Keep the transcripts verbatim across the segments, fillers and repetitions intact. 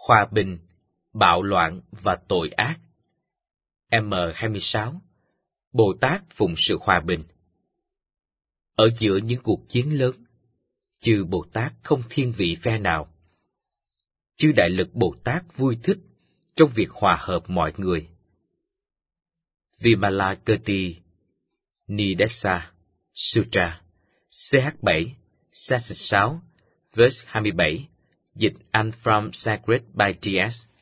Hòa bình, bạo loạn và tội ác. M hai mươi sáu. Bồ Tát phụng sự hòa bình. Ở giữa những cuộc chiến lớn, chư Bồ Tát không thiên vị phe nào. Chư Đại Lực Bồ Tát vui thích trong việc hòa hợp mọi người. Vimalakirti Nidesa Sutra, C H bảy, Section sáu, verse hai mươi bảy, dịch Anh from Sacred by T S.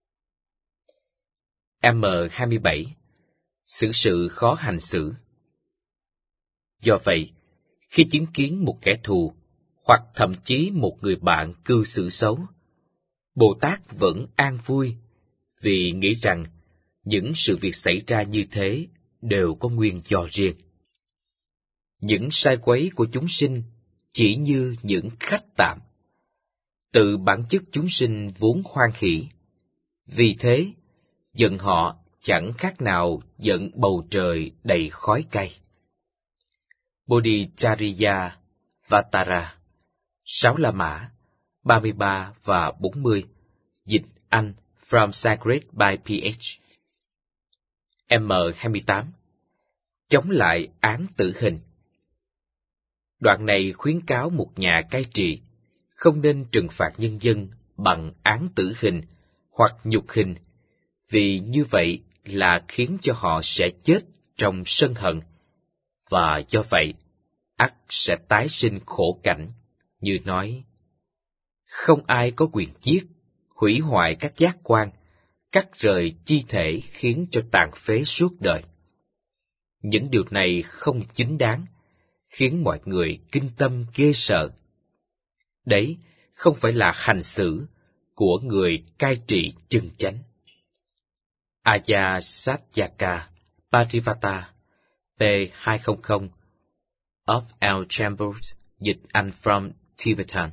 M hai mươi bảy. Xử sự khó hành xử. Do vậy, khi chứng kiến một kẻ thù, hoặc thậm chí một người bạn cư xử xấu, Bồ Tát vẫn an vui, vì nghĩ rằng những sự việc xảy ra như thế đều có nguyên do riêng. Những sai quấy của chúng sinh chỉ như những khách tạm. Tự bản chất chúng sinh vốn hoan hỷ, vì thế giận họ chẳng khác nào giận bầu trời đầy khói cay. Bodhicharya Vatara, sáu La Mã, ba mươi ba và bốn mươi, dịch Anh from Sacred by P H. M hai mươi tám. Chống lại án tử hình. Đoạn này khuyến cáo một nhà cai trị không nên trừng phạt nhân dân bằng án tử hình hoặc nhục hình, vì như vậy là khiến cho họ sẽ chết trong sân hận, và do vậy ắt sẽ tái sinh khổ cảnh, như nói: không ai có quyền giết, hủy hoại các giác quan, cắt rời chi thể khiến cho tàn phế suốt đời. Những điều này không chính đáng, khiến mọi người kinh tâm ghê sợ. Đấy không phải là hành xử của người cai trị chân chánh. Ayasatyaka Parivata, P hai hundred, of L. Chambers, dịch Anh from Tibetan.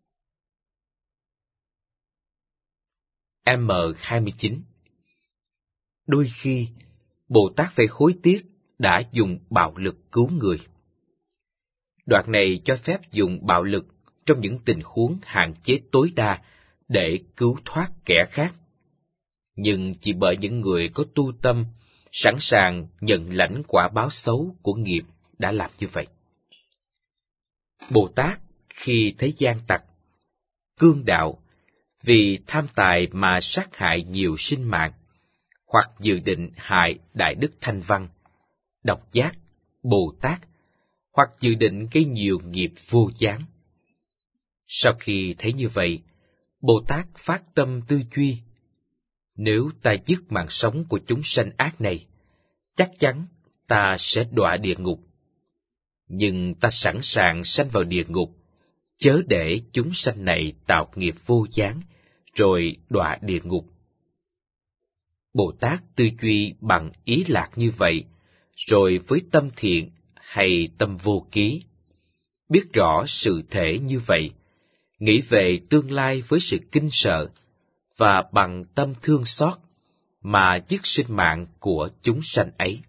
M hai mươi chín. Đôi khi, Bồ Tát phải hối tiếc đã dùng bạo lực cứu người. Đoạn này cho phép dùng bạo lực trong những tình huống hạn chế tối đa để cứu thoát kẻ khác, nhưng chỉ bởi những người có tu tâm, sẵn sàng nhận lãnh quả báo xấu của nghiệp đã làm như vậy. Bồ Tát khi thấy gian tặc, cương đạo, vì tham tài mà sát hại nhiều sinh mạng, hoặc dự định hại Đại Đức Thanh Văn, Độc Giác, Bồ Tát, hoặc dự định gây nhiều nghiệp vô gián. Sau khi thấy như vậy, Bồ Tát phát tâm tư duy: nếu ta dứt mạng sống của chúng sanh ác này, chắc chắn ta sẽ đọa địa ngục. Nhưng ta sẵn sàng sanh vào địa ngục, chớ để chúng sanh này tạo nghiệp vô gián, rồi đọa địa ngục. Bồ Tát tư duy bằng ý lạc như vậy, rồi với tâm thiện hay tâm vô ký, biết rõ sự thể như vậy, nghĩ về tương lai với sự kinh sợ, và bằng tâm thương xót mà dứt sinh mạng của chúng sanh ấy.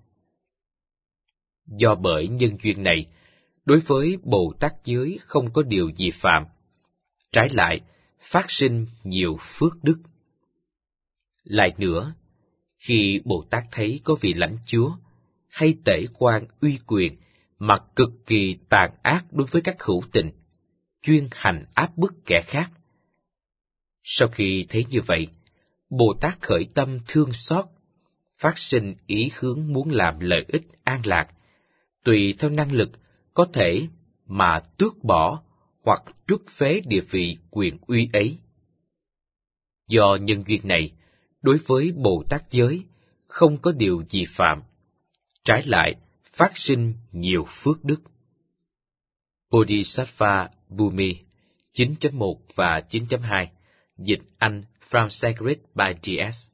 Do bởi nhân duyên này, đối với Bồ Tát giới không có điều gì phạm, trái lại phát sinh nhiều phước đức. Lại nữa, khi Bồ Tát thấy có vị lãnh chúa hay tể quan uy quyền mà cực kỳ tàn ác đối với các hữu tình, chuyên hành áp bức kẻ khác, sau khi thấy như vậy, Bồ Tát khởi tâm thương xót, phát sinh ý hướng muốn làm lợi ích an lạc, tùy theo năng lực có thể mà tước bỏ hoặc truất phế địa vị quyền uy ấy. Do nhân duyên này, đối với Bồ Tát giới không có điều gì phạm, trái lại phát sinh nhiều phước đức. Bodhisattva Bhumi, chín chấm một và chín chấm hai, dịch Anh from Sacred by T S.